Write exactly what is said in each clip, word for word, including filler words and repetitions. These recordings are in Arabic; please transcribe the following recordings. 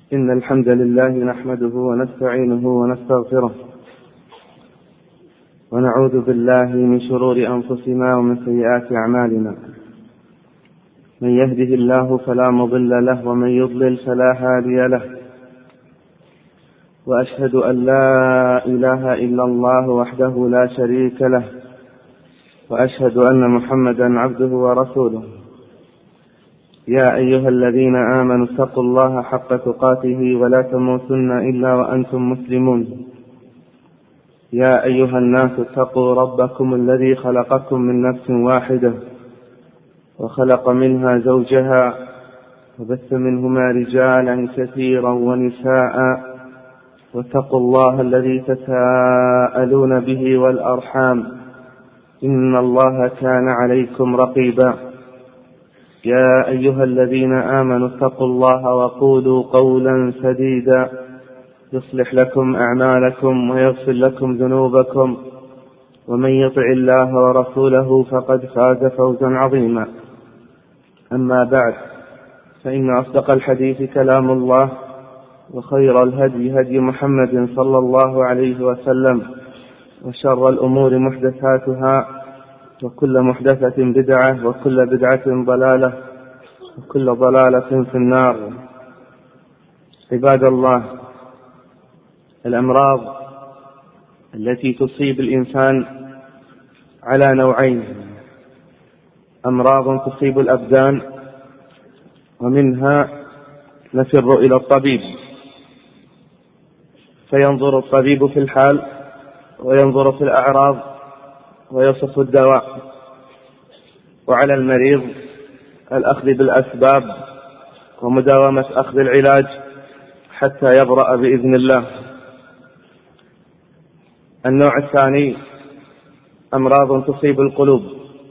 إن الحمد لله نحمده ونستعينه ونستغفره ونعوذ بالله من شرور أنفسنا ومن سيئات أعمالنا. من يهده الله فلا مضل له ومن يضلل فلا هادي له، وأشهد أن لا إله إلا الله وحده لا شريك له، وأشهد أن محمدا عبده ورسوله. يا أيها الذين آمنوا اتقوا الله حق تقاته ولا تموتن إلا وأنتم مسلمون. يا أيها الناس اتقوا ربكم الذي خلقكم من نفس واحدة وخلق منها زوجها وبث منهما رجالا كثيرا ونساء، واتقوا الله الذي تساءلون به والأرحام إن الله كان عليكم رقيبا. يا أيها الذين آمنوا اتقوا الله وقولوا قولا سديدا يصلح لكم أعمالكم ويغفر لكم ذنوبكم، ومن يطع الله ورسوله فقد فاز فوزا عظيما. أما بعد، فإن أصدق الحديث كلام الله، وخير الهدي هدي محمد صلى الله عليه وسلم، وشر الأمور محدثاتها، وكل محدثة بدعة، وكل بدعة ضلالة، وكل ضلالة في النار. عباد الله، الأمراض التي تصيب الإنسان على نوعين: أمراض تصيب الأبدان، ومنها نفر إلى الطبيب فينظر الطبيب في الحال وينظر في الأعراض ويصف الدواء، وعلى المريض الأخذ بالأسباب ومداومة أخذ العلاج حتى يبرأ بإذن الله. النوع الثاني أمراض تصيب القلوب،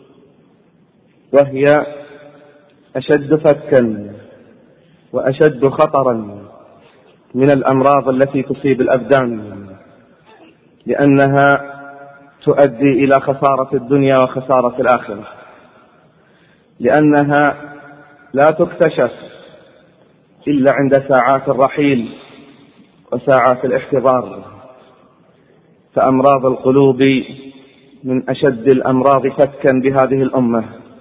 وهي أشد فتكا وأشد خطرا من الأمراض التي تصيب الأبدان، لأنها تؤدي إلى خسارة الدنيا وخسارة الآخرة، لأنها لا تكتشف إلا عند ساعات الرحيل وساعات الاحتضار. فأمراض القلوب من أشد الأمراض فتكا بهذه الأمة.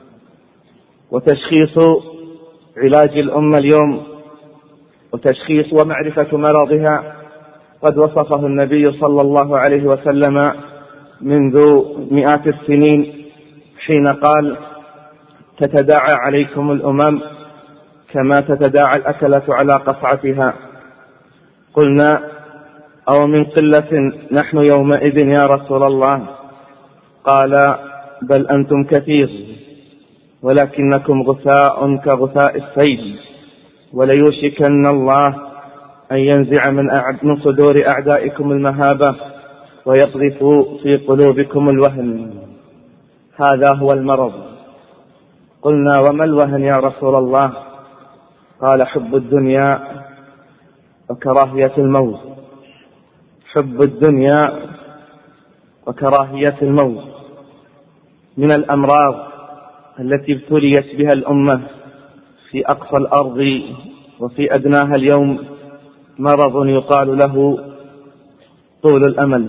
وتشخيص علاج الأمة اليوم وتشخيص ومعرفة مرضها قد وصفه النبي صلى الله عليه وسلم منذ مئات السنين، حين قال: تتداعى عليكم الأمم كما تتداعى الأكلة على قصعتها. قلنا: أو من قلة نحن يومئذ يا رسول الله؟ قال: بل أنتم كثير، ولكنكم غثاء كغثاء السيل، وليوشكن الله أن ينزع من, من صدور أعدائكم المهابة ويقذف في قلوبكم الوهن. هذا هو المرض. قلنا: وما الوهن يا رسول الله؟ قال: حب الدنيا وكراهية الموت. حب الدنيا وكراهية الموت من الأمراض التي ابتليت بها الأمة في أقصى الأرض وفي أدناها اليوم. مرض يقال له طول الأمل.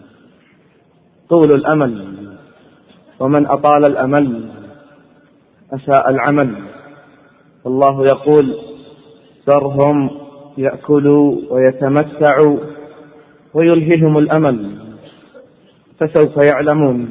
طول الأمل، ومن أطال الأمل أساء العمل. الله يقول: ذرهم يأكلوا ويتمتعوا ويلههم الأمل فسوف يعلمون.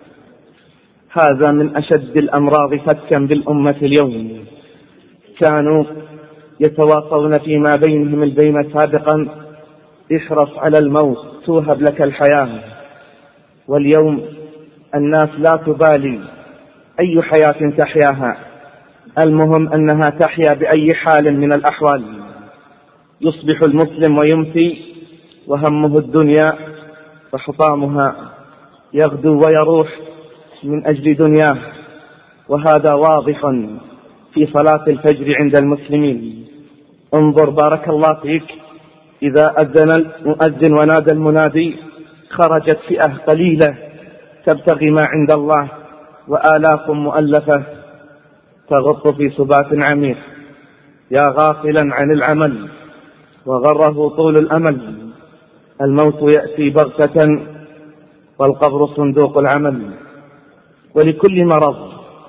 هذا من أشد الأمراض فتكا بالأمة اليوم. كانوا يتواصون فيما بينهم البين سابقا: احرص على الموت توهب لك الحياة. واليوم الناس لا تبالي أي حياة تحياها، المهم أنها تحيا بأي حال من الأحوال. يصبح المسلم ويمسي وهمه الدنيا فحطامها، يغدو ويروح من أجل دنياه. وهذا واضح في صلاة الفجر عند المسلمين. انظر بارك الله فيك، إذا أذن المؤذن ونادى المنادي خرجت فئة قليلة تبتغي ما عند الله، وآلاف مؤلفة تغط في سبات عميق. يا غافلا عن العمل، وغره طول الأمل. الموت يأتي بغتة والقبر صندوق العمل. ولكل مرض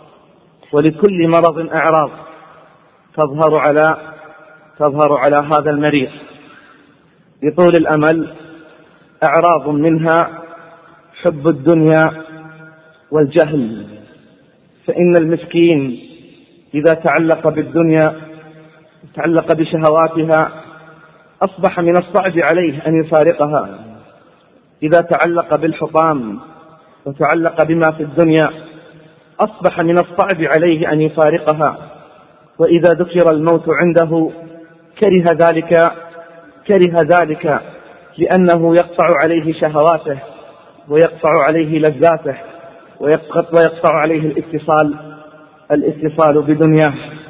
ولكل مرض أعراض تظهر على تظهر على هذا المريض. لطول الأمل أعراض منها حب الدنيا والجهل، فإن المسكين إذا تعلق بالدنيا تعلق بشهواتها أصبح من الصعب عليه أن يفارقها. إذا تعلق بالحطام وتعلق بما في الدنيا أصبح من الصعب عليه أن يفارقها. وإذا ذكر الموت عنده كره ذلك كره ذلك لأنه يقطع عليه شهواته ويقطع عليه لذاته ويقطع عليه الاتصال الاتصال بدنياه.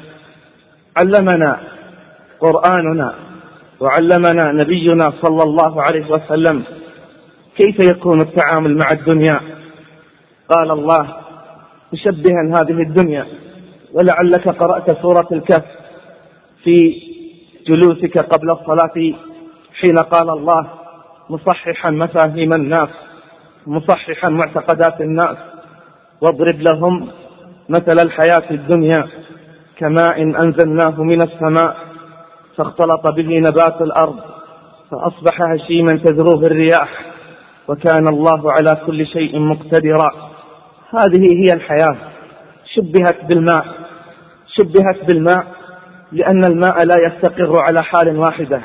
علمنا قرآننا وعلمنا نبينا صلى الله عليه وسلم كيف يكون التعامل مع الدنيا. قال الله مشبها هذه الدنيا، ولعلك قرأت سورة الكهف في جلوسك قبل الصلاة حين قال الله مصححا مفاهيم الناس مصححا معتقدات الناس واضرب لهم مثل الحياة الدنيا كماء أنزلناه من السماء فاختلط به نبات الأرض فأصبح هشيما تذروه الرياح وكان الله على كل شيء مقتدرا. هذه هي الحياة. شبهت بالماء شبهت بالماء لأن الماء لا يستقر على حال واحدة،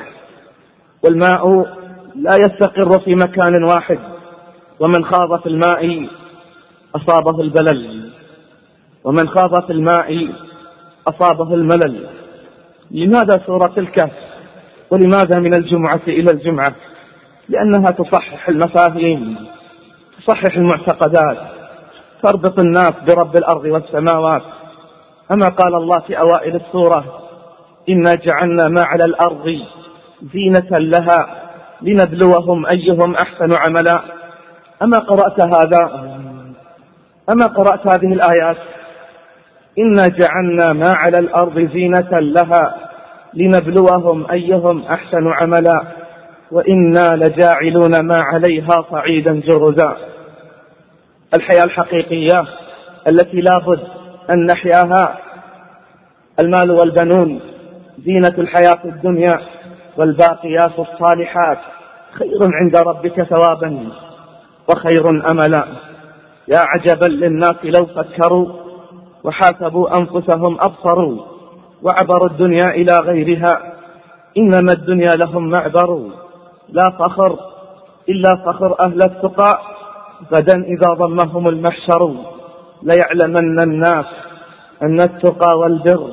والماء لا يستقر في مكان واحد، ومن خاض في الماء أصابه البلل ومن خاض في الماء أصابه الملل. لماذا سورة الكهف؟ ولماذا من الجمعة إلى الجمعة؟ لأنها تصحح المفاهيم، تصحح المعتقدات، تربط الناس برب الأرض والسماوات. أما قال الله في أوائل السورة إنا جعلنا ما على الأرض زينة لها لنبلوهم أيهم أحسن عملا. أما قرأت هذا أما قرأت هذه الآيات إنا جعلنا ما على الأرض زينة لها لنبلوهم أيهم أحسن عملا وإنا لجاعلون ما عليها صعيدا جرزا. الحياة الحقيقية التي لابد أن نحياها المال والبنون زينة الحياة الدنيا، والباقيات الصالحات خير عند ربك ثوابا وخير أملا. يا عجبا للناس لو فكروا وحاسبوا أنفسهم أبصروا وعبروا الدنيا إلى غيرها إنما الدنيا لهم معبر. لا فخر إلا فخر أهل التقى غدا إذا ضمهم المحشر. ليعلمن الناس أن التقى والبر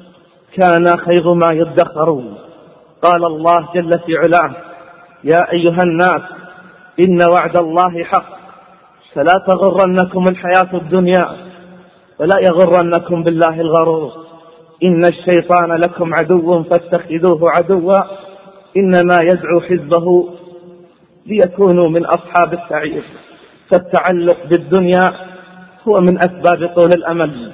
كان خير ما يدخر. قال الله جل في علاه يا أيها الناس إن وعد الله حق فلا تغرنكم الحياة الدنيا ولا يغرنكم بالله الغرور. إن الشيطان لكم عدو فاتخذوه عدوا إنما يدعو حزبه ليكونوا من أصحاب السعير. فالتعلق بالدنيا هو من أسباب طول الأمل.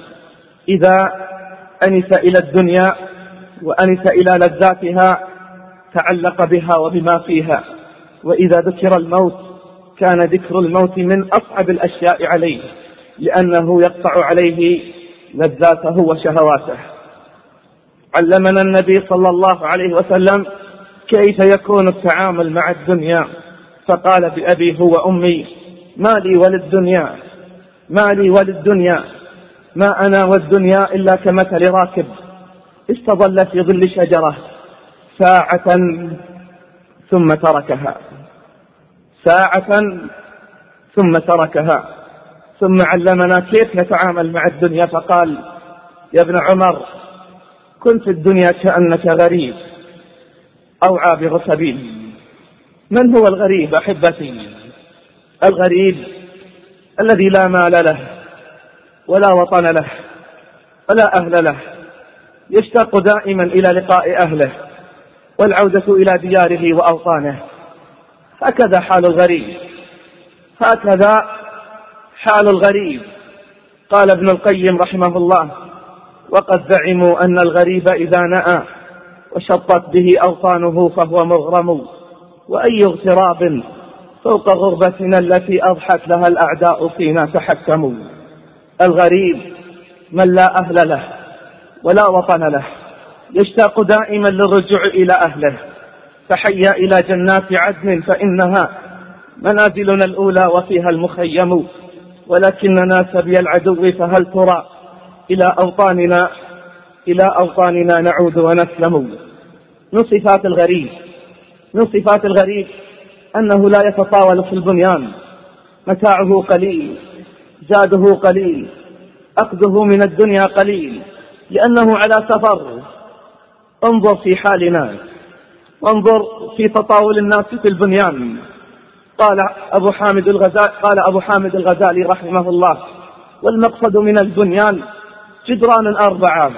إذا أنس إلى الدنيا وأنس إلى لذاتها تعلق بها وبما فيها، وإذا ذكر الموت كان ذكر الموت من أصعب الأشياء عليه لأنه يقطع عليه لذاته وشهواته. علمنا النبي صلى الله عليه وسلم كيف يكون التعامل مع الدنيا، فقال بأبي هو أمي ما لي وللدنيا ما لي وللدنيا ما أنا والدنيا إلا كمثل راكب استظل في ظل شجرة ساعة ثم تركها ساعة ثم تركها ثم علمنا كيف نتعامل مع الدنيا فقال يا ابن عمر كن في الدنيا كأنك غريب أو عابر سبيل. من هو الغريب أحبتي؟ الغريب الذي لا مال له ولا وطن له ولا أهل له، يشتاق دائما إلى لقاء أهله والعودة إلى دياره وأوطانه. هكذا حال الغريب هكذا حال الغريب. قال ابن القيم رحمه الله وقد زعموا أن الغريب إذا نأى وشطت به أوطانه فهو مغرم، وأي اغتراب فوق غربتنا التي أضحت لها الأعداء فينا تحكموا. الغريب من لا أهل له ولا وطن له، يشتاق دائما للرجوع إلى أهله، فحيا إلى جنات عدن فإنها منازلنا الأولى وفيها المخيم، ولكننا سبي العدو فهل ترى إلى أوطاننا إلى أوطاننا نعود ونسلم. من صفات الغريب من صفات الغريب أنه لا يتطاول في البنيان، متاعه قليل، زاده قليل، أخذه من الدنيا قليل، لأنه على سفر. انظر في حالنا، وانظر في تطاول الناس في البنيان. قال أبو حامد الغزالي قال أبو حامد الغزالي رحمه الله: والمقصد من البنيان جدران أربعة.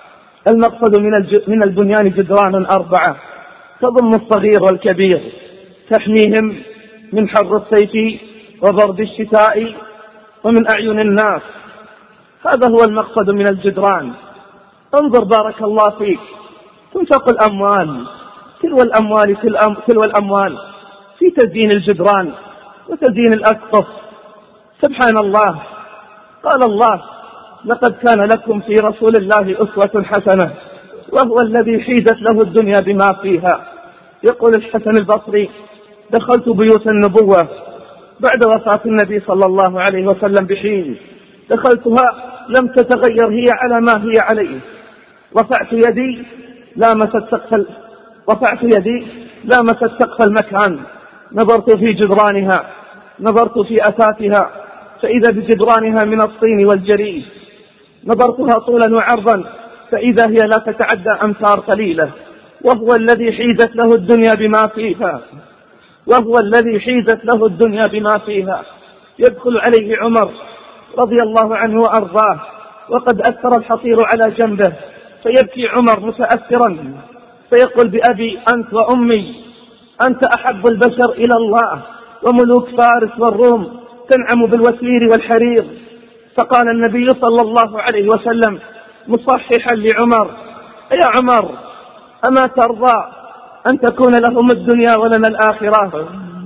المقصد من من البنيان جدران أربعة تضم الصغير والكبير، تحميهم من حر الصيف وبرد الشتاء ومن أعين الناس. هذا هو المقصد من الجدران. انظر بارك الله فيك، تنفق الأموال تلو الأموال تلو الأموال في تزيين الجدران وتزيين الأسقف. سبحان الله، قال الله: لقد كان لكم في رسول الله أسوة حسنة، وهو الذي حيزت له الدنيا بما فيها. يقول الحسن البصري: دخلت بيوت النبوة بعد وفاة النبي صلى الله عليه وسلم بحين، دخلتها لم تتغير هي على ما هي عليه. رفعت يدي لامست سقف رفعت يدي لامست سقف المكان، نظرت في جدرانها، نظرت في أثاثها، فإذا بجدرانها من الصين والجريد. نظرتها طولا وعرضا، فإذا هي لا تتعدى أمتار قليلة. وهو الذي حيزت له الدنيا بما فيها وهو الذي حيزت له الدنيا بما فيها. يدخل عليه عمر رضي الله عنه وأرضاه وقد أثر الحصير على جنبه، فيبكي عمر متأثرا، فيقول: بأبي أنت وأمي، أنت أحب البشر إلى الله، وملوك فارس والروم تنعم بالوسير والحرير. فقال النبي صلى الله عليه وسلم مصححا لعمر: يا عمر، أما ترضى أن تكون لهم الدنيا ولنا الآخرة؟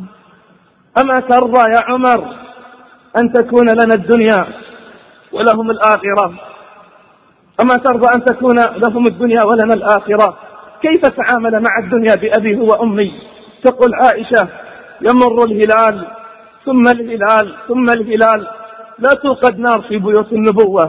أما ترضى يا عمر أن تكون لنا الدنيا ولهم الآخرة؟ أما ترضى أن تكون لهم الدنيا ولنا الآخرة؟ كيف تعامل مع الدنيا بأبيه وأمي؟ تقول عائشة: يمر الهلال ثم الهلال ثم الهلال، لا توقد نار في بيوت النبوة.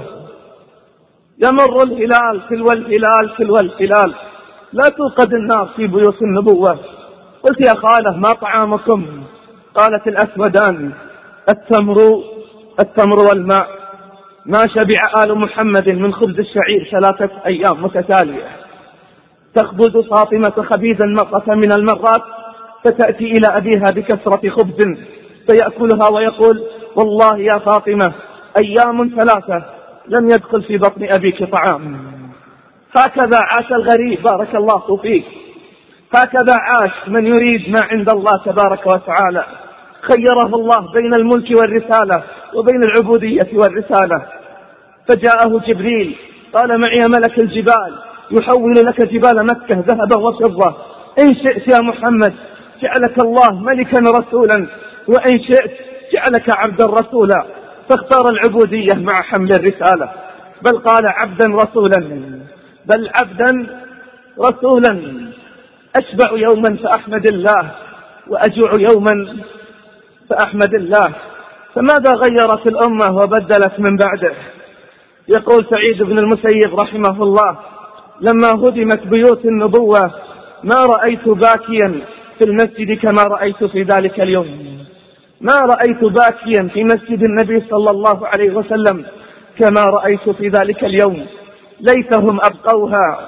يمر الهلال تلو الهلال تلو الهلال، لا توقد النار في بيوت النبوة. قلت: يا خالة ما طعامكم؟ قالت: الأسودان، التمر التمر والماء. ما شبع آل محمد من خبز الشعير ثلاثة أيام متتالية. تخبز فاطمة خبيزا مرة من المرات، فتأتي إلى أبيها بكسرة خبز فيأكلها ويقول: والله يا فاطمة أيام ثلاثة لم يدخل في بطن أبيك طعام. هكذا عاش الغريب بارك الله فيك، هكذا عاش من يريد ما عند الله تبارك وتعالى. خيره الله بين الملك والرسالة وبين العبودية والرسالة، فجاءه جبريل قال: معي ملك الجبال يحول لك جبال مكة ذهبا وفضة، إن شئت يا محمد جعلك الله ملكا رسولا، وإن شئت جعلك عبدا رسولا. فاختار العبودية مع حمل الرسالة، بل قال عبدا رسولا، بل عبدا رسولا. أشبع يوما فأحمد الله، وأجوع يوما فأحمد الله. فماذا غيرت الأمة وبدلت من بعده؟ يقول سعيد بن المسيب رحمه الله: لما هدمت بيوت النبوة ما رأيت باكيا في المسجد كما رأيت في ذلك اليوم. ما رأيت باكيا في مسجد النبي صلى الله عليه وسلم كما رأيت في ذلك اليوم. ليتهم أبقوها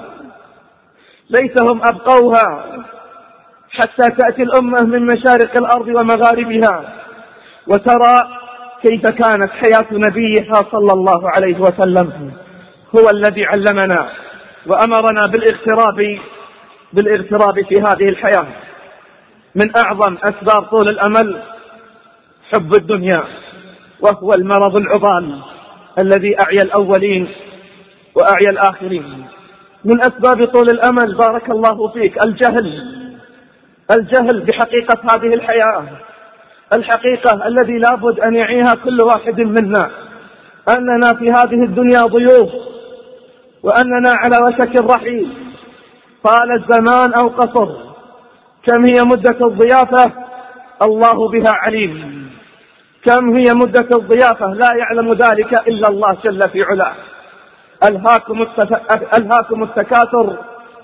ليتهم أبقوها حتى تأتي الأمة من مشارق الأرض ومغاربها وترى كيف كانت حياة نبيها صلى الله عليه وسلم. هو الذي علمنا وأمرنا بالاغتراب بالاغتراب في هذه الحياة. من أعظم أسباب طول الأمل حب الدنيا، وهو المرض العضال الذي أعيا الأولين وأعيا الآخرين. من أسباب طول الأمل بارك الله فيك الجهل، الجهل بحقيقة هذه الحياة، الحقيقة الذي لابد أن يعيها كل واحد منا، أننا في هذه الدنيا ضيوف، وأننا على وشك الرحيل، طال الزمان أو قصر. كم هي مدة الضيافة؟ الله بها عليم. كم هي مدة الضيافة؟ لا يعلم ذلك إلا الله جل في علاه. ألهاكم, التف... ألهاكم التكاثر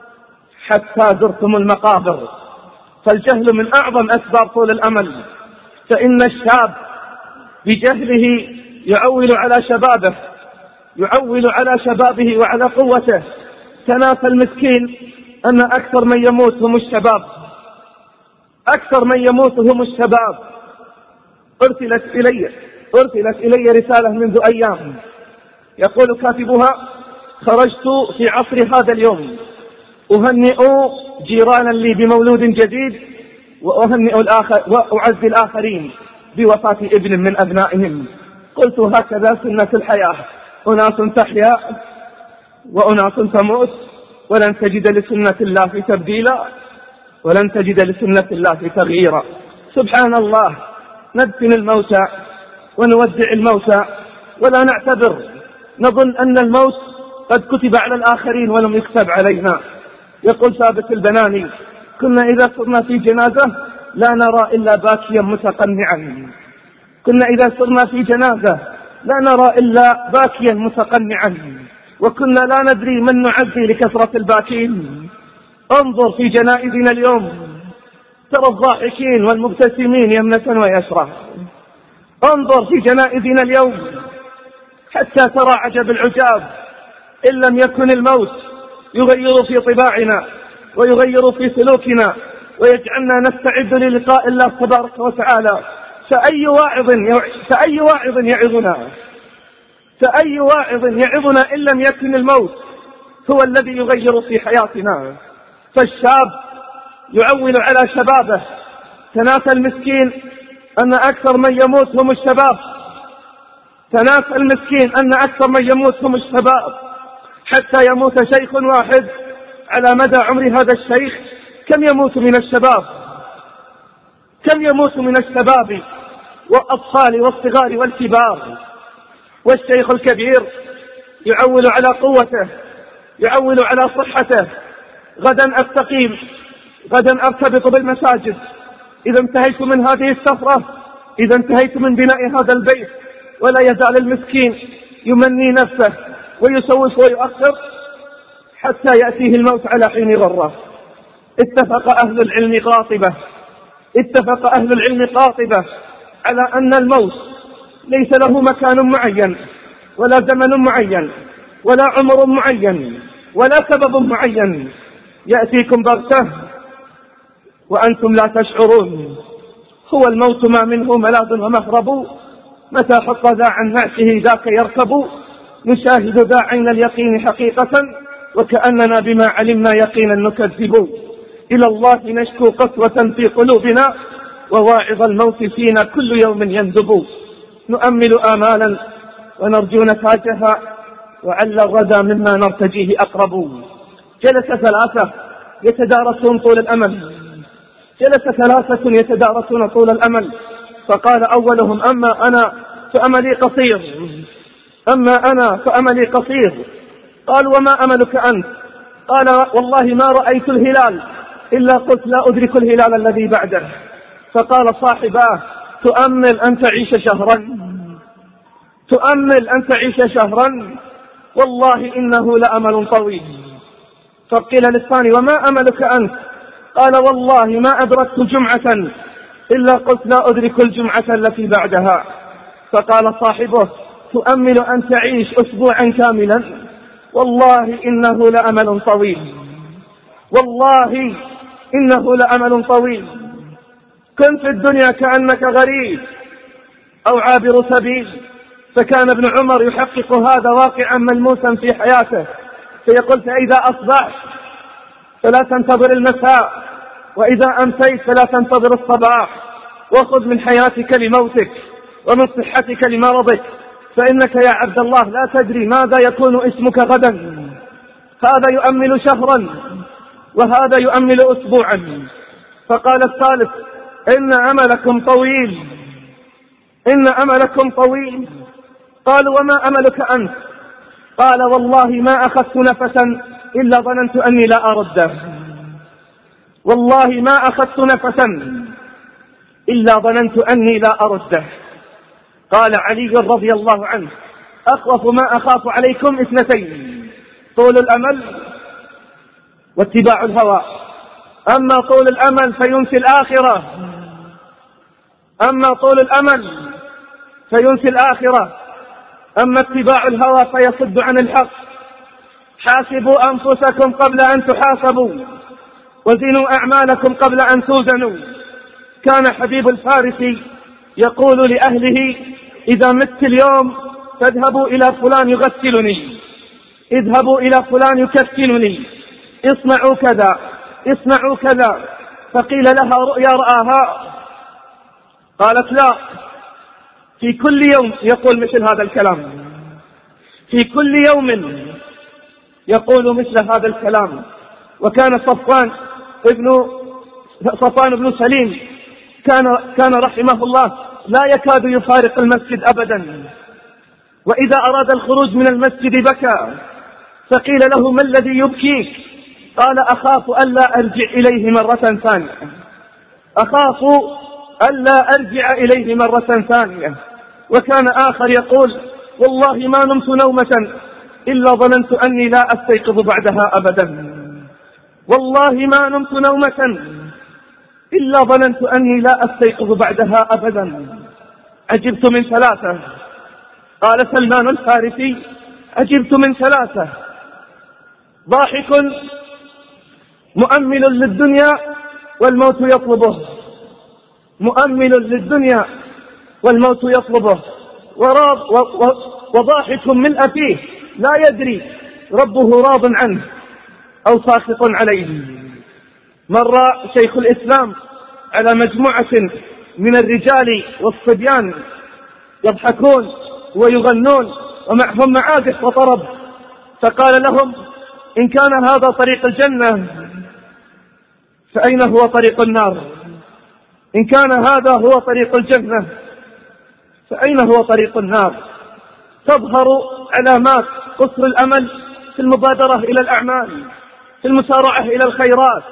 حتى زرتم المقابر. فالجهل من أعظم أسباب طول الأمل، فإن الشاب بجهله يعول على شبابه، يعول على شبابه وعلى قوته. تناسى المسكين أن أكثر من يموت هم الشباب، أكثر من يموت هم الشباب. أرسلت إلي أرسلت إلي رسالة منذ أيام يقول كاتبها: خرجت في عصر هذا اليوم أهنئ جيرانا لي بمولود جديد، وأهنئ الآخر وأعزي الآخرين بوفاة ابن من أبنائهم. قلت هكذا سنة الحياة، أناس تحيا وأناس تموت، ولن تجد لسنة الله تبديلا، ولن تجد لسنة الله تغييرا. سبحان الله، ندفن الموتى ونودع الموتى ولا نعتبر، نظن أن الموت قد كتب على الآخرين ولم يكتب علينا. يقول ثابت البناني: كنا إذا صرنا في جنازة لا نرى إلا باكيا متقنعا. كنا إذا صرنا في جنازة لا نرى إلا باكيا متقنعا، وكنا لا ندري من نعزي لكثرة الباكين. انظر في جنائزنا اليوم، ترى الضاحكين والمبتسمين يمنة ويسرى. انظر في جنائزنا اليوم حتى ترى عجب العجاب. إن لم يكن الموت يغير في طباعنا ويغير في سلوكنا ويجعلنا نستعد للقاء الله تبارك وتعالى، فأي واعظ فأي واعظ يعظنا فأي واعظ يعظنا إن لم يكن الموت هو الذي يغير في حياتنا. فالشاب يعول على شبابه. تناسى المسكين أن أكثر من يموت هم الشباب. تناسى المسكين أن أكثر من يموت هم الشباب، حتى يموت شيخ واحد على مدى عمر هذا الشيخ كم يموت من الشباب، كم يموت من الشباب والأطفال والصغار والكبار. والشيخ الكبير يعول على قوته، يعول على صحته. غدا أستقيم، غدا أرتبط بالمساجد. إذا انتهيت من هذه السفرة، إذا انتهيت من بناء هذا البيت، ولا يزال المسكين يمني نفسه ويسوف ويؤخر حتى يأتيه الموت على حين غره. اتفق أهل العلم قاطبة اتفق أهل العلم قاطبة على أن الموت ليس له مكان معين ولا زمن معين ولا عمر معين ولا سبب معين، يأتيكم بغتة وأنتم لا تشعرون. هو الموت ما منه ملاذ ومهرب، متى حط ذا عن نعشه ذاك يركب. نشاهد ذا عين اليقين حقيقة، وكأننا بما علمنا يقينا نكذب. إلى الله نشكو قسوة في قلوبنا، وواعظ الموت فينا كل يوم يندب. نؤمل آمالا ونرجو نتاجها، وعل الغدا مما نرتجيه أقرب. جلس ثلاثة يتدارسون طول الأمل جلس ثلاثة يتدارسون طول الأمل فقال أولهم: أما أنا فأملي قصير أما أنا فأملي قصير. قال: وما أملك أنت؟ قال: والله ما رأيت الهلال إلا قلت لا أدرك الهلال الذي بعده. فقال صاحباه: تؤمل أن تعيش شهرا تؤمل أن تعيش شهرا والله إنه لأمل طويل. فقيل للثاني: وما أملك أنت؟ قال: والله ما أدركت جمعة إلا قلت لا أدرك الجمعة التي بعدها. فقال صاحبه: تؤمل أن تعيش أسبوعا كاملا والله إنه لأمل طويل والله إنه لأمل طويل. كن في الدنيا كأنك غريب أو عابر سبيل. فكان ابن عمر يحقق هذا واقعا ملموسا في حياته، فيقول: فإذا أصبحت فلا تنتظر المساء، وإذا أمسيت فلا تنتظر الصباح، وخذ من حياتك لموتك ومن صحتك لمرضك، فإنك يا عبد الله لا تدري ماذا يكون اسمك غدا. هذا يؤمل شهرا وهذا يؤمل أسبوعا. فقال الثالث: إن أملكم طويل، إن أملكم طويل. قالوا: وما أملك أنت؟ قال: والله ما أخذت نفسا إلا ظننت أني لا أرده، والله ما أخذت نفسا إلا ظننت أني لا أرده. قال علي رضي الله عنه: أخوف ما أخاف عليكم اثنتين: طول الأمل واتباع الهوى. أما طول الأمل فينسي الآخرة، أما طول الأمل فينسي الآخرة، أما اتباع الهوى فيصد عن الحق. حاسبوا أنفسكم قبل أن تحاسبوا، وزنوا أعمالكم قبل أن توزنوا. كان حبيب الفارسي يقول لأهله: إذا مت اليوم فاذهبوا إلى فلان يغسلني، اذهبوا إلى فلان يكفنني، اصنعوا كذا، اصنعوا كذا. فقيل لها: رؤيا رآها؟ قالت: لا. في كل يوم يقول مثل هذا الكلام، في كل يوم يقول مثل هذا الكلام. وكان صفوان ابن صفوان بن سليم كان كان رحمه الله لا يكاد يفارق المسجد أبدا، وإذا أراد الخروج من المسجد بكى. فقيل له: ما الذي يبكيك؟ قال: أخاف ألا أرجع إليه مرة ثانية، أخاف ألا أرجع إليه مرة ثانية. وكان آخر يقول: والله ما نمت نومة إلا ظننت أني لا أستيقظ بعدها أبدا، والله ما نمت نومة إلا ظننت أني لا أستيقظ بعدها أبدا. عجبت من ثلاثة، قال سلمان الفارسي: عجبت من ثلاثة: ضاحك مؤمل للدنيا والموت يطلبه، مؤمل للدنيا والموت يطلبه، وضاحك من أفيه لا يدري ربه راض عنه أو ساخط عليه. مر شيخ الإسلام على مجموعة من الرجال والصبيان يضحكون ويغنون ومعهم معازف وطرب، فقال لهم: إن كان هذا طريق الجنة فأين هو طريق النار؟ إن كان هذا هو طريق الجنة فأين هو طريق النار؟ تظهر علامات قصر الأمل في المبادرة إلى الأعمال، في المسارعة إلى الخيرات.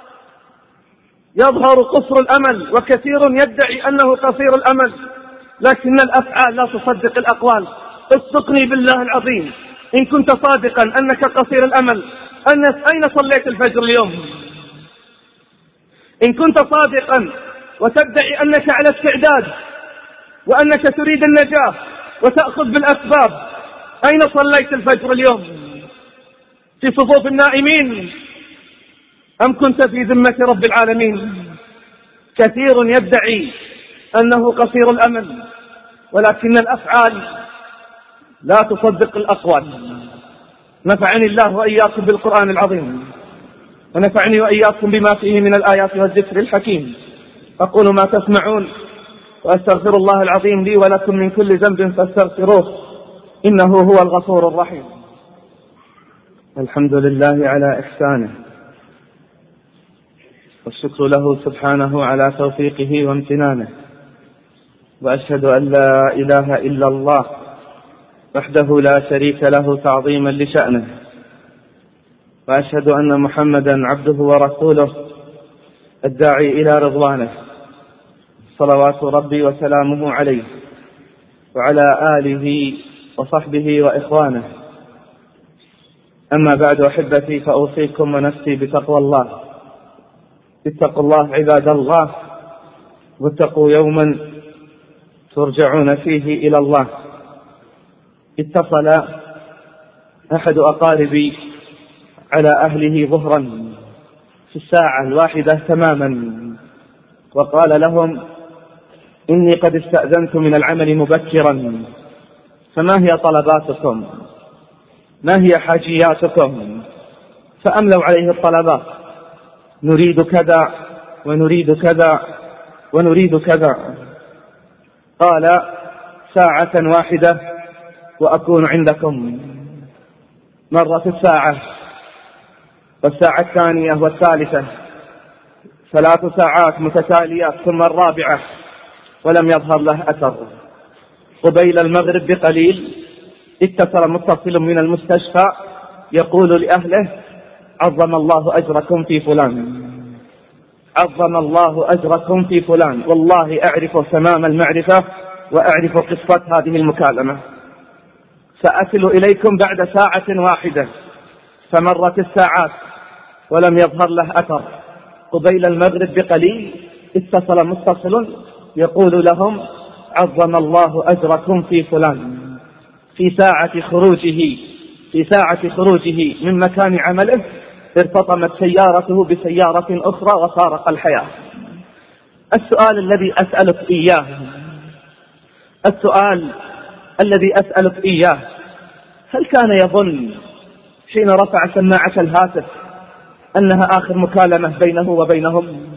يظهر قصر الأمل، وكثير يدعي أنه قصير الأمل، لكن الأفعال لا تصدق الأقوال. اصدقني بالله العظيم، إن كنت صادقا أنك قصير الأمل، أين صليت الفجر اليوم؟ إن كنت صادقا وتدعي أنك على استعداد وأنك تريد النجاة وتأخذ بالأسباب، أين صليت الفجر اليوم؟ في صفوف النائمين أم كنت في ذمة رب العالمين؟ كثير يدعي أنه قصير الأمل، ولكن الأفعال لا تصدق الأقوال. نفعني الله وإياكم بالقرآن العظيم، ونفعني وإياكم بما فيه من الآيات والذكر الحكيم. أقول ما تسمعون، وأستغفر الله العظيم لي ولكم من كل ذنب فاستغفروه إنه هو الغفور الرحيم. الحمد لله على إحسانه، والشكر له سبحانه على توفيقه وامتنانه، وأشهد أن لا إله إلا الله وحده لا شريك له تعظيما لشأنه، وأشهد أن محمدا عبده ورسوله الداعي إلى رضوانه، صلوات ربي وسلامه عليه وعلى آله وصحبه وإخوانه. أما بعد أحبتي، فأوصيكم ونفسي بتقوى الله. اتقوا الله عباد الله، واتقوا يوما ترجعون فيه إلى الله. اتصل أحد أقاربي على أهله ظهرا في الساعة الواحدة تماما، وقال لهم: إني قد استأذنت من العمل مبكرا، فما هي طلباتكم؟ ما هي حاجياتكم؟ فأملوا عليه الطلبات: نريد كذا ونريد كذا ونريد كذا. قال: ساعة واحدة وأكون عندكم. مرت الساعة والساعة الثانية والثالثة، ثلاث ساعات متتاليات، ثم الرابعة ولم يظهر له أثر. قبيل المغرب بقليل اتصل متصل من المستشفى يقول لأهله: عظم الله أجركم في فلان، عظم الله أجركم في فلان، والله أعرف تمام المعرفة وأعرف قصة هذه المكالمة، سأصل إليكم بعد ساعة واحدة. فمرت الساعات ولم يظهر له أثر. قبيل المغرب بقليل اتصل متصل يقول لهم: عظم الله أجركم في فلان. في ساعة خروجه في ساعة خروجه من مكان عمله ارتطمت سيارته بسيارة أخرى وفارق الحياة. السؤال الذي أسألك إياه السؤال الذي أسألك إياه هل كان يظن حين رفع سماعة الهاتف أنها آخر مكالمة بينه وبينهم؟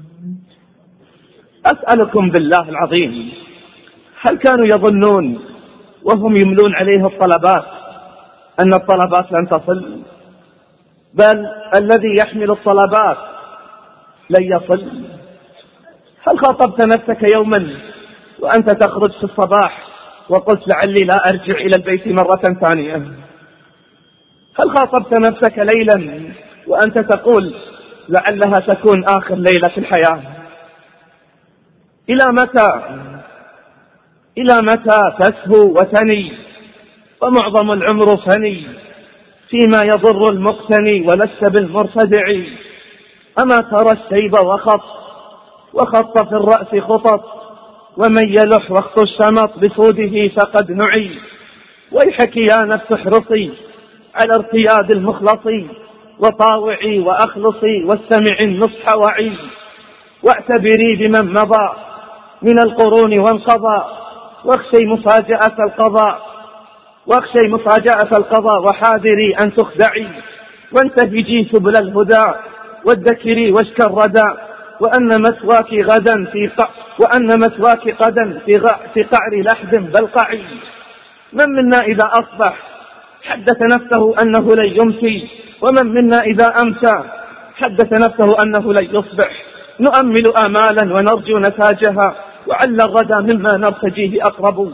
أسألكم بالله العظيم، هل كانوا يظنون وهم يملون عليه الطلبات أن الطلبات لن تصل؟ بل الذي يحمل الطلبات لن يصل. هل خاطبت نفسك يوما وأنت تخرج في الصباح وقلت: لعلي لا أرجع إلى البيت مرة ثانية؟ هل خاطبت نفسك ليلا وأنت تقول: لعلها تكون آخر ليلة في الحياة؟ إلى متى إلى متى تسهو وتني ومعظم العمر فني فيما يضر المقتني ولست بالمرتدع؟ أما ترى الشيب وخط وخط في الرأس خطط، ومن يلح وقت الشمط بصوده فقد نعي. ويحك يا نفس احرصي على ارتياد المخلصي، وطاوعي وأخلصي واستمع النصح وعي. واعتبري بمن مضى من القرون وانقضى، واخشي مفاجأة القضاء واخشي مفاجأة القضاء وحاذري أن تخدعي. وانتهجي سبل الهدى وادكري واشك الردى، وأن مسواك غدا في قع وأن مسواك غدا في, غ... في قعر لحد بلقعي. من منا إذا أصبح حدث نفسه أنه لن يمسي، ومن منا إذا أمسى حدث نفسه أنه لن يصبح. نؤمل آمالا ونرجو نتاجها، وعل الردى مما نرتجيه أقرب.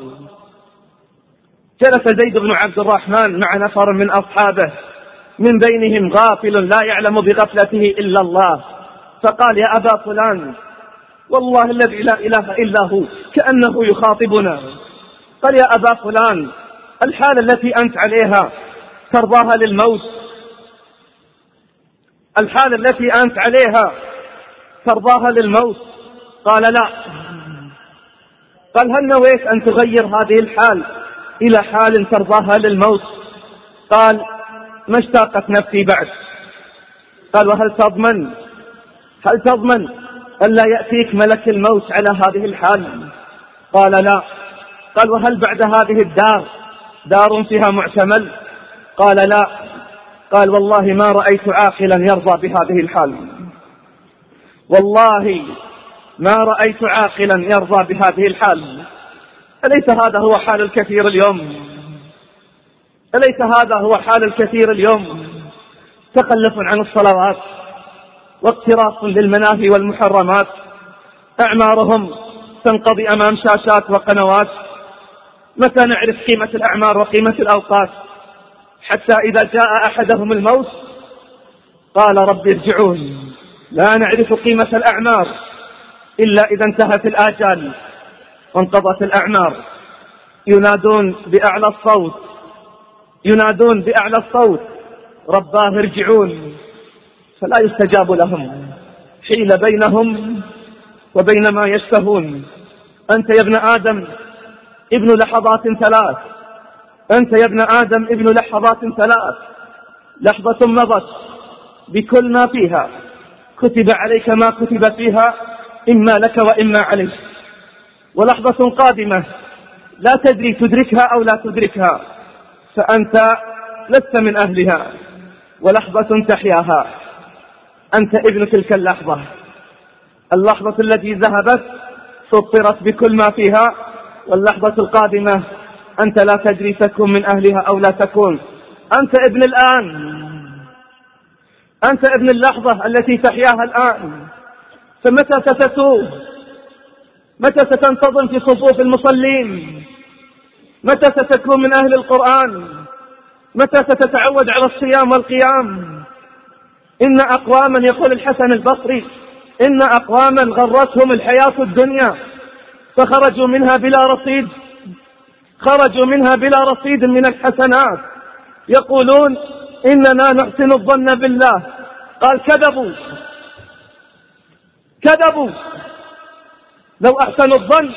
جلس زيد بن عبد الرحمن مع نفر من أصحابه، من بينهم غافل لا يعلم بغفلته إلا الله، فقال: يا أبا فلان، والله الذي لا إله إلا هو، كأنه يخاطبنا. قال: يا أبا فلان، الحالة التي أنت عليها ترضاها للموت؟ الحالة التي أنت عليها ترضاها للموت؟ قال: لا. قال: هل نويت أن تغير هذه الحال إلى حال ترضاها للموت؟ قال: ما اشتاقت نفسي بعد. قال: وهل تضمن هل تضمن أن لا يأتيك ملك الموت على هذه الحال؟ قال: لا. قال: وهل بعد هذه الدار دار فيها معتمل؟ قال: لا. قال: والله ما رأيت عاقلا يرضى بهذه الحال، والله ما رأيت عاقلا يرضى بهذه الحال. أليس هذا هو حال الكثير اليوم؟ أليس هذا هو حال الكثير اليوم؟ تخلف عن الصلوات واقتراف للمناهي والمحرمات، أعمارهم تنقضي أمام شاشات وقنوات. متى نعرف قيمة الأعمار وقيمة الأوقات؟ حتى إذا جاء أحدهم الموت قال: رب ارجعون. لا نعرف قيمة الأعمار إلا إذا انتهت الآجال وانقضت الأعمار. ينادون بأعلى الصوت ينادون بأعلى الصوت: رباه ارجعون، فلا يستجاب لهم. حيل بينهم وبين ما يشتهون. أنت يا ابن آدم ابن لحظات ثلاث أنت يا ابن آدم ابن لحظات ثلاث لحظة مضت بكل ما فيها كتب عليك ما كتب فيها، إما لك وإما عليك. ولحظة قادمة لا تدري تدركها أو لا تدركها، فأنت لست من أهلها. ولحظة تحياها، أنت ابن تلك اللحظة. اللحظة التي ذهبت سطرت بكل ما فيها، واللحظة القادمة أنت لا تدري تكون من أهلها أو لا تكون. أنت ابن الآن أنت ابن اللحظة التي تحياها الآن، فمتى ستتوب؟ متى ستنتظم في صفوف المصلين؟ متى ستكون من أهل القرآن؟ متى ستتعود على الصيام والقيام؟ إن أقواما، يقول الحسن البصري، إن أقواما غرتهم الحياة الدنيا فخرجوا منها بلا رصيد، خرجوا منها بلا رصيد من الحسنات، يقولون إننا نحسن الظن بالله. قال كذبوا كذبوا لو أحسنوا الظن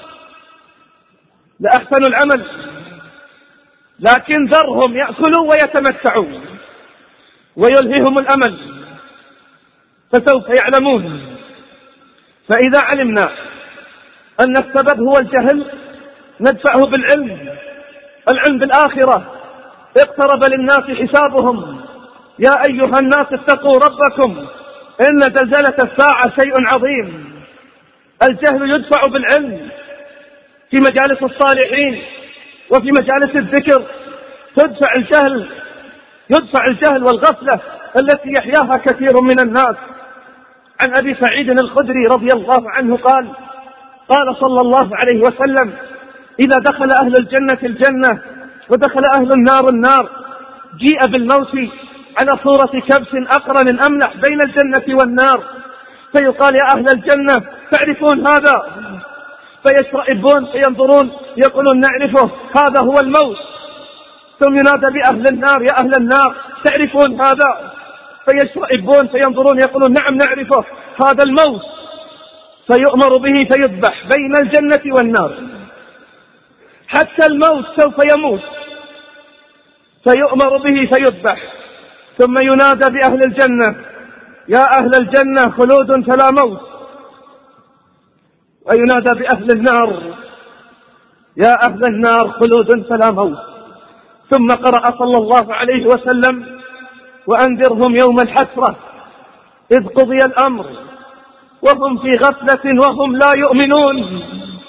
لأحسنوا العمل، لكن ذرهم يأكلوا ويتمتعوا ويلهيهم الأمل فسوف يعلمون. فإذا علمنا أن السبب هو الجهل ندفعه بالعلم، العلم بالآخرة. اقترب للناس حسابهم، يا أيها الناس اتقوا ربكم إن زلزلة الساعة شيء عظيم. الجهل يدفع بالعلم، في مجالس الصالحين وفي مجالس الذكر تدفع الجهل، يدفع الجهل والغفلة التي يحياها كثير من الناس. عن أبي سعيد الخدري رضي الله عنه قال قال صلى الله عليه وسلم: إذا دخل أهل الجنة الجنة ودخل أهل النار النار جيء بالموت على صورة كبش أقرن أملح بين الجنة والنار، فيقال: يا أهل الجنة تعرفون هذا؟ فيشرئبون فينظرون يقولون: نعرفه، هذا هو الموت. ثم ينادى بأهل النار: يا أهل النار تعرفون هذا؟ فيشرئبون فينظرون يقولون: نعم نعرفه، هذا الموت. فيؤمر به فيذبح بين الجنة والنار، حتى الموت سوف يموت، فيؤمر به فيذبح. ثم ينادى بأهل الجنة: يا أهل الجنة خلود فلا موت. وينادى بأهل النار: يا أهل النار خلود فلا موت. ثم قرأ صلى الله عليه وسلم: وأنذرهم يوم الحسرة إذ قضي الأمر وهم في غفلة وهم لا يؤمنون.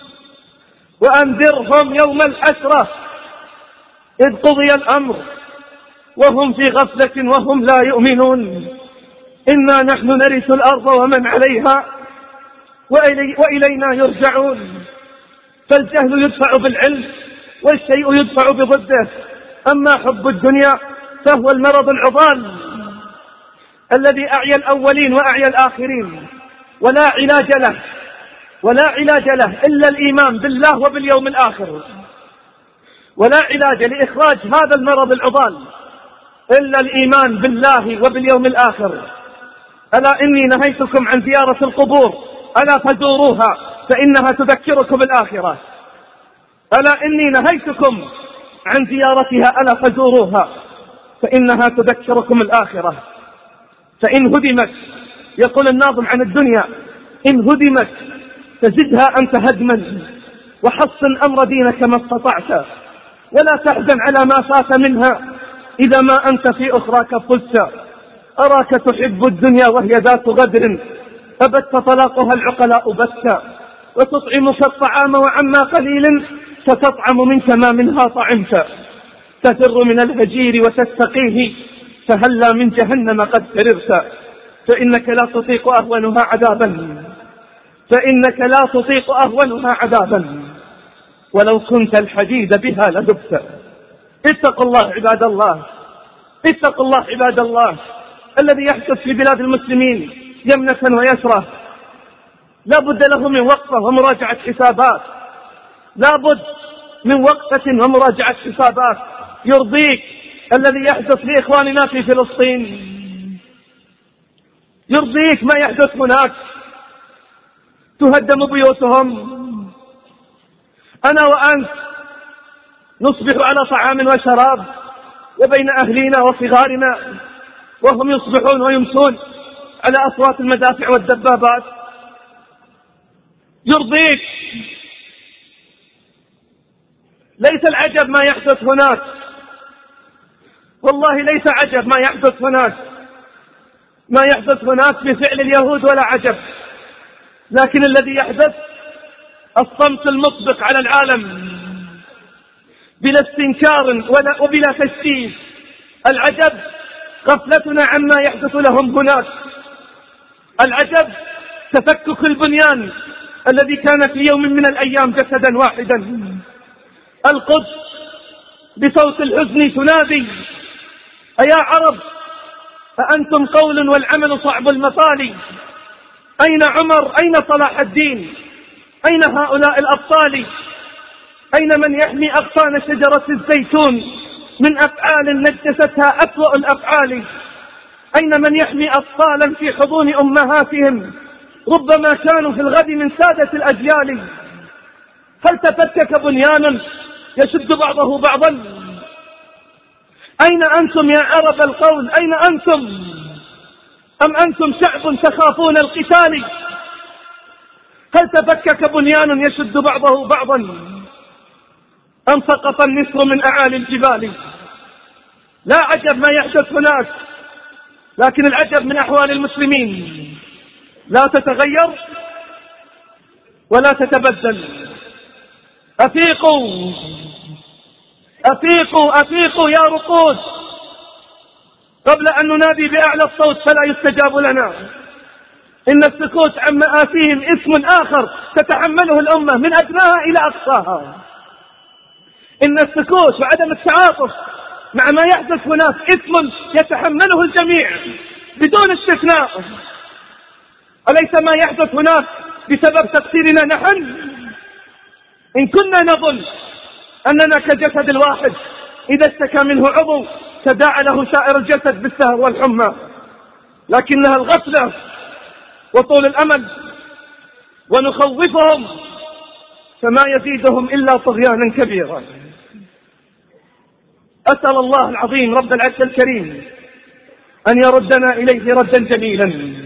وأنذرهم يوم الحسرة إذ قضي الأمر وهم في غفلة وهم لا يؤمنون. إنا نحن نرث الأرض ومن عليها وإلي وإلينا يرجعون. فالجهل يدفع بالعلم والشيء يدفع بضده. أما حب الدنيا فهو المرض العضال الذي أعيا الأولين وأعيا الآخرين، ولا علاج له ولا علاج له إلا الإيمان بالله وباليوم الآخر، ولا علاج لإخراج هذا المرض العضال إلا الإيمان بالله وباليوم الآخر. ألا إني نهيتكم عن زيارة القبور ألا فزوروها فإنها تذكركم الآخرة. ألا إني نهيتكم عن زيارتها ألا فزوروها فإنها تذكركم الآخرة. فإن هدمت، يقول الناظم عن الدنيا: إن هدمت فزدها أنت هدما وحصن أمر دينك ما استطعت، ولا تحزن على ما فات منها إذا ما أنت في أخراك فزت. أراك تحب الدنيا وهي ذات غدر أبت طلاقها العقلاء بتا، وتطعمك الطعام وعما قليل ستطعم منك ما منها طعمت. تفر من الهجير وتستقيه فهلا من جهنم قد فررت. فإنك لا تطيق أهونها عذابا فإنك لا تطيق أهونها عذابا ولو كنت الحديد بها لذبت. اتقوا الله عباد الله، اتقوا الله عباد الله. الذي يحدث في بلاد المسلمين يمنة ويسرة لا بد له من وقفة ومراجعة حسابات، لا بد من وقفة ومراجعة حسابات. يرضيك الذي يحدث لإخواننا في فلسطين؟ يرضيك ما يحدث هناك؟ تهدم بيوتهم. أنا وأنت نصبح على طعام وشراب وبين أهلنا وصغارنا، وهم يصبحون ويمسون على أصوات المدافع والدبابات. يرضيك؟ ليس العجب ما يحدث هناك، والله ليس عجب ما يحدث هناك، ما يحدث هناك بفعل اليهود ولا عجب. لكن الذي يحدث الصمت المطبق على العالم بلا استنكار ولا وبلا تشتيت. العجب غفلتنا عما يحدث لهم هناك. العجب تفكك البنيان الذي كان في يوم من الأيام جسدا واحدا. القدس بصوت الحزن تنادي: أيا عرب أأنتم قول والعمل صعب المطالي؟ أين عمر؟ أين صلاح الدين؟ أين هؤلاء الأبطال؟ أين من يحمي أغصان شجرة الزيتون من أفعال نجستها أسوأ الأفعال؟ أين من يحمي أطفالا في حضون أمهاتهم ربما كانوا في الغد من سادة الأجيال؟ هل تفكك بنيان يشد بعضه بعضا؟ أين أنتم يا عرب القول؟ أين أنتم؟ أم أنتم شعب تخافون القتال؟ هل تفكك بنيان يشد بعضه بعضا؟ أم سقط النسر من أعالي الجبال؟ لا عجب ما يحدث هناك، لكن العجب من أحوال المسلمين، لا تتغير ولا تتبدل. أفيقوا أفيقوا أفيقوا يا رقود، قبل أن ننادي بأعلى الصوت فلا يستجاب لنا. إن السكوت عن مآسيهم اسم آخر تتحمله الأمة من أدناها إلى أقصاها. إن السكوت وعدم التعاطف مع ما يحدث هناك اسم يتحمله الجميع بدون استثناء. أليس ما يحدث هناك بسبب تقصيرنا نحن؟ إن كنا نظن أننا كجسد الواحد إذا اشتكى منه عضو تداعى له سائر الجسد بالسهر والحمى، لكنها الغفلة وطول الأمل، ونخوفهم فما يزيدهم إلا طغيانا كبيرا. أسأل الله العظيم رب العرش الكريم أن يردنا إليه ردا جميلا.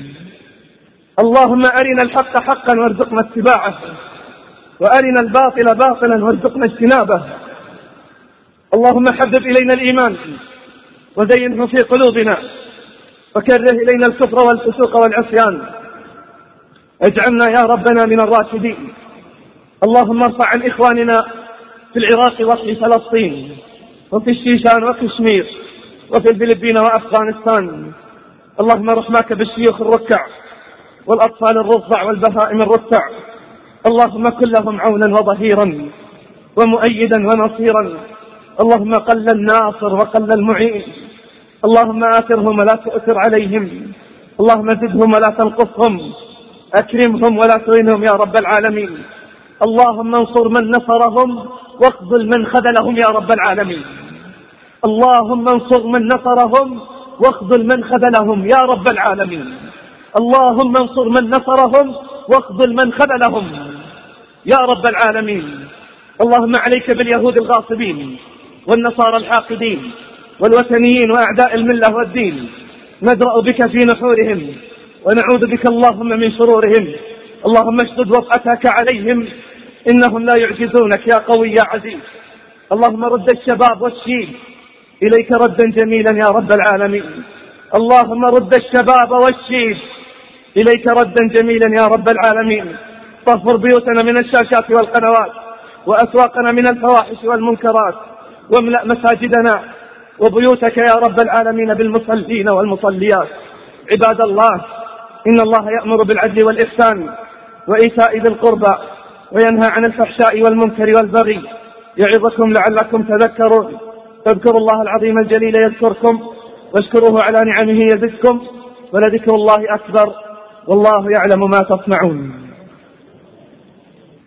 اللهم أرنا الحق حقا وارزقنا اتباعه، وأرنا الباطل باطلا وارزقنا اجتنابه. اللهم حبب إلينا الإيمان وزينه في قلوبنا، وكره إلينا الكفر والفسوق والعصيان، اجعلنا يا ربنا من الراشدين. اللهم ارفع عن إخواننا في العراق وفي فلسطين وفي الشيشان وكشمير وفي الفلبين وأفغانستان. اللهم رحمك بالشيوخ الركع والأطفال الرضع والبهائم الرتع. اللهم كن لهم عونا وظهيرا ومؤيدا ونصيرا. اللهم قل الناصر وقل المعين. اللهم آثرهم ولا تؤثر عليهم. اللهم زدهم ولا تنقصهم. أكرمهم ولا تهنهم يا رب العالمين. اللهم انصر من نصرهم واخذل من خذلهم يا رب العالمين. اللهم انصر من نصرهم واخذل من خذلهم يا رب العالمين. اللهم انصر من نصرهم واخذل من خذلهم يا رب العالمين. اللهم عليك باليهود الغاصبين والنصارى الحاقدين والوثنيين وأعداء الملة والدين. ندرأ بك في نحورهم ونعوذ بك اللهم من شرورهم. اللهم اشدد وطأتك عليهم إنهم لا يعجزونك يا قوي يا عزيز. اللهم رد الشباب والشيب إليك ردا جميلا يا رب العالمين. اللهم رد الشباب والشيب إليك ردا جميلا يا رب العالمين. طهر بيوتنا من الشاشات والقنوات وأسواقنا من الفواحش والمنكرات، واملأ مساجدنا وبيوتك يا رب العالمين بالمصلين والمصليات. عباد الله، إن الله يأمر بالعدل والإحسان وإيتاء ذي القربى وينهى عن الفحشاء والمنكر والبغي، يعظكم لعلكم تذكرون. فاذكروا الله العظيم الجليل يذكركم، واشكروه على نعمه يزدكم، ولذكر الله أكبر، والله يعلم ما تصنعون.